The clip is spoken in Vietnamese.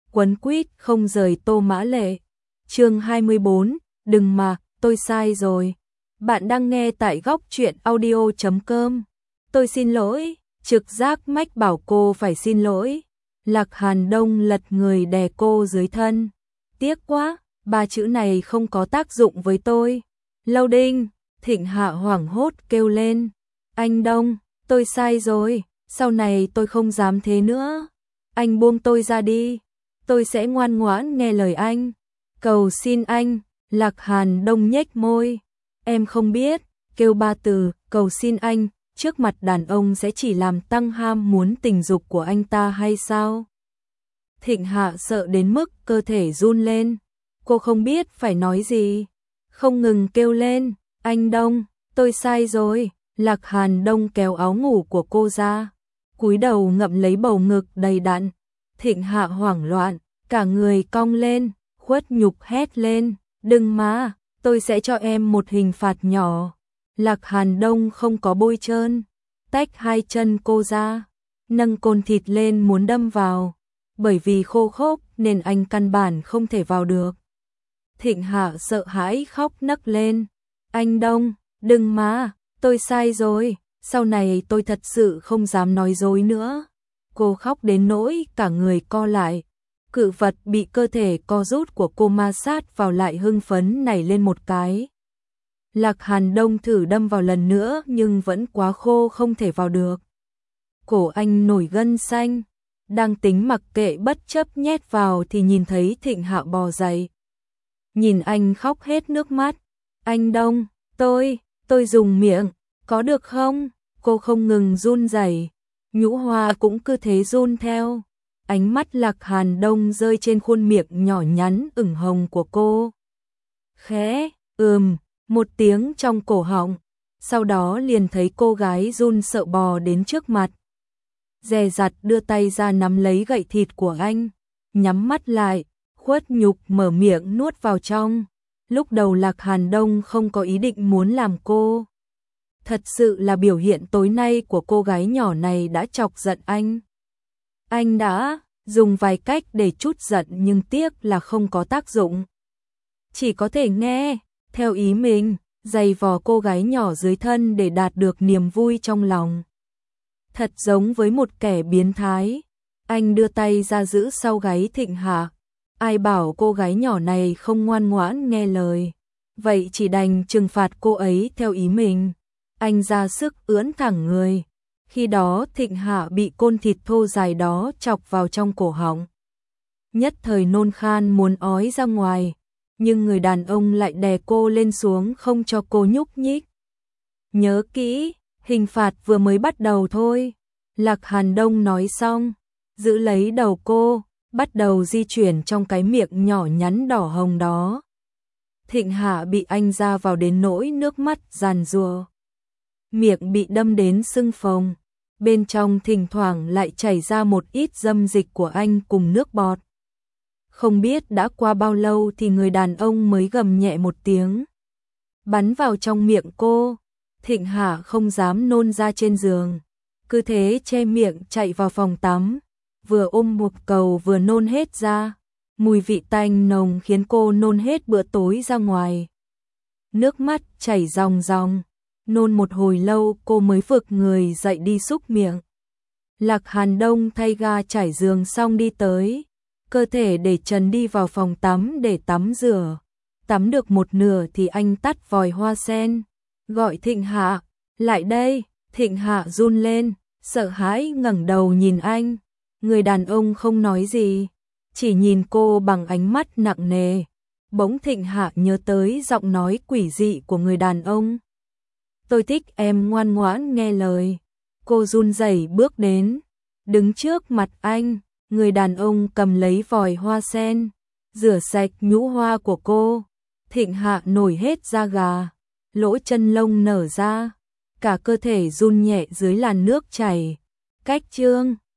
quấn quýt không rời Tô Mã Lệ. Chương 24, đừng mà, tôi sai rồi. Bạn đang nghe tại góc truyện audio.com. Tôi xin lỗi, trực giác mách bảo cô phải xin lỗi. Lạc Hàn Đông lật người đè cô dưới thân. Tiếc quá, ba chữ này không có tác dụng với tôi. Lâu Đinh, Thịnh Hạ hoảng hốt kêu lên. Anh Đông, tôi sai rồi, sau này tôi không dám thế nữa. Anh buông tôi ra đi, tôi sẽ ngoan ngoãn nghe lời anh. Cầu xin anh. Lạc Hàn Đông nhếch môi. Em không biết, kêu ba từ, cầu xin anh, trước mặt đàn ông sẽ chỉ làm tăng ham muốn tình dục của anh ta hay sao? Thịnh Hạ sợ đến mức cơ thể run lên. Cô không biết phải nói gì. Không ngừng kêu lên, anh Đông, tôi sai rồi. Lạc Hàn Đông kéo áo ngủ của cô ra, cúi đầu ngậm lấy bầu ngực đầy đặn. Thịnh Hạ hoảng loạn, cả người cong lên, khuất nhục hét lên, đừng mà, tôi sẽ cho em một hình phạt nhỏ. Lạc Hàn Đông không có bôi trơn, tách hai chân cô ra, nâng côn thịt lên muốn đâm vào, bởi vì khô khốc nên anh căn bản không thể vào được. Thịnh Hạ sợ hãi khóc nấc lên, anh Đông, đừng mà, tôi sai rồi, sau này tôi thật sự không dám nói dối nữa. Cô khóc đến nỗi cả người co lại. Cự vật bị cơ thể co rút của cô ma sát vào lại hưng phấn nảy lên một cái. Lạc Hàn Đông thử đâm vào lần nữa nhưng vẫn quá khô không thể vào được. Cổ anh nổi gân xanh, đang tính mặc kệ bất chấp nhét vào thì nhìn thấy Thịnh Hạ bò dậy. Nhìn anh khóc hết nước mắt. Anh Đông, tôi dùng miệng, có được không? Cô không ngừng run rẩy, nhũ hoa cũng cứ thế run theo. Ánh mắt Lạc Hàn Đông rơi trên khuôn miệng nhỏ nhắn ửng hồng của cô. Khẽ, một tiếng trong cổ họng, sau đó liền thấy cô gái run sợ bò đến trước mặt. Dè dặt đưa tay ra nắm lấy gậy thịt của anh, nhắm mắt lại, khuất nhục mở miệng nuốt vào trong. Lúc đầu Lạc Hàn Đông không có ý định muốn làm cô. Thật sự là biểu hiện tối nay của cô gái nhỏ này đã chọc giận anh. Anh đã dùng vài cách để trút giận nhưng tiếc là không có tác dụng. Chỉ có thể nghe theo ý mình, giày vò cô gái nhỏ dưới thân để đạt được niềm vui trong lòng. Thật giống với một kẻ biến thái. Anh đưa tay ra giữ sau gáy Thịnh Hạ. Ai bảo cô gái nhỏ này không ngoan ngoãn nghe lời. Vậy chỉ đành trừng phạt cô ấy theo ý mình. Anh ra sức ưỡn thẳng người. Khi đó Thịnh Hạ bị côn thịt thô dài đó chọc vào trong cổ họng. Nhất thời nôn khan muốn ói ra ngoài, nhưng người đàn ông lại đè cô lên xuống không cho cô nhúc nhích. Nhớ kỹ, hình phạt vừa mới bắt đầu thôi. Lạc Hàn Đông nói xong, giữ lấy đầu cô, bắt đầu di chuyển trong cái miệng nhỏ nhắn đỏ hồng đó. Thịnh Hạ bị anh ra vào đến nỗi nước mắt giàn giụa. Miệng bị đâm đến sưng phồng, bên trong thỉnh thoảng lại chảy ra một ít dâm dịch của anh cùng nước bọt. Không biết đã qua bao lâu thì người đàn ông mới gầm nhẹ một tiếng, bắn vào trong miệng cô. Thịnh Hạ không dám nôn ra trên giường, cứ thế che miệng chạy vào phòng tắm, vừa ôm một cầu vừa nôn hết ra. Mùi vị tanh nồng khiến cô nôn hết bữa tối ra ngoài. Nước mắt chảy ròng ròng. Nôn một hồi lâu cô mới vực người dậy đi súc miệng. Lạc Hàn Đông thay ga trải giường xong đi tới. Cơ thể để trần đi vào phòng tắm để tắm rửa. Tắm được một nửa thì anh tắt vòi hoa sen. Gọi Thịnh Hạ, lại đây. Thịnh Hạ run lên, sợ hãi ngẩng đầu nhìn anh. Người đàn ông không nói gì, chỉ nhìn cô bằng ánh mắt nặng nề. Bỗng Thịnh Hạ nhớ tới giọng nói quỷ dị của người đàn ông. Tôi thích em ngoan ngoãn nghe lời. Cô run rẩy bước đến, đứng trước mặt anh. Người đàn ông cầm lấy vòi hoa sen, rửa sạch nhũ hoa của cô. Thịnh Hạ nổi hết da gà, lỗ chân lông nở ra, cả cơ thể run nhẹ dưới làn nước chảy. Cách chương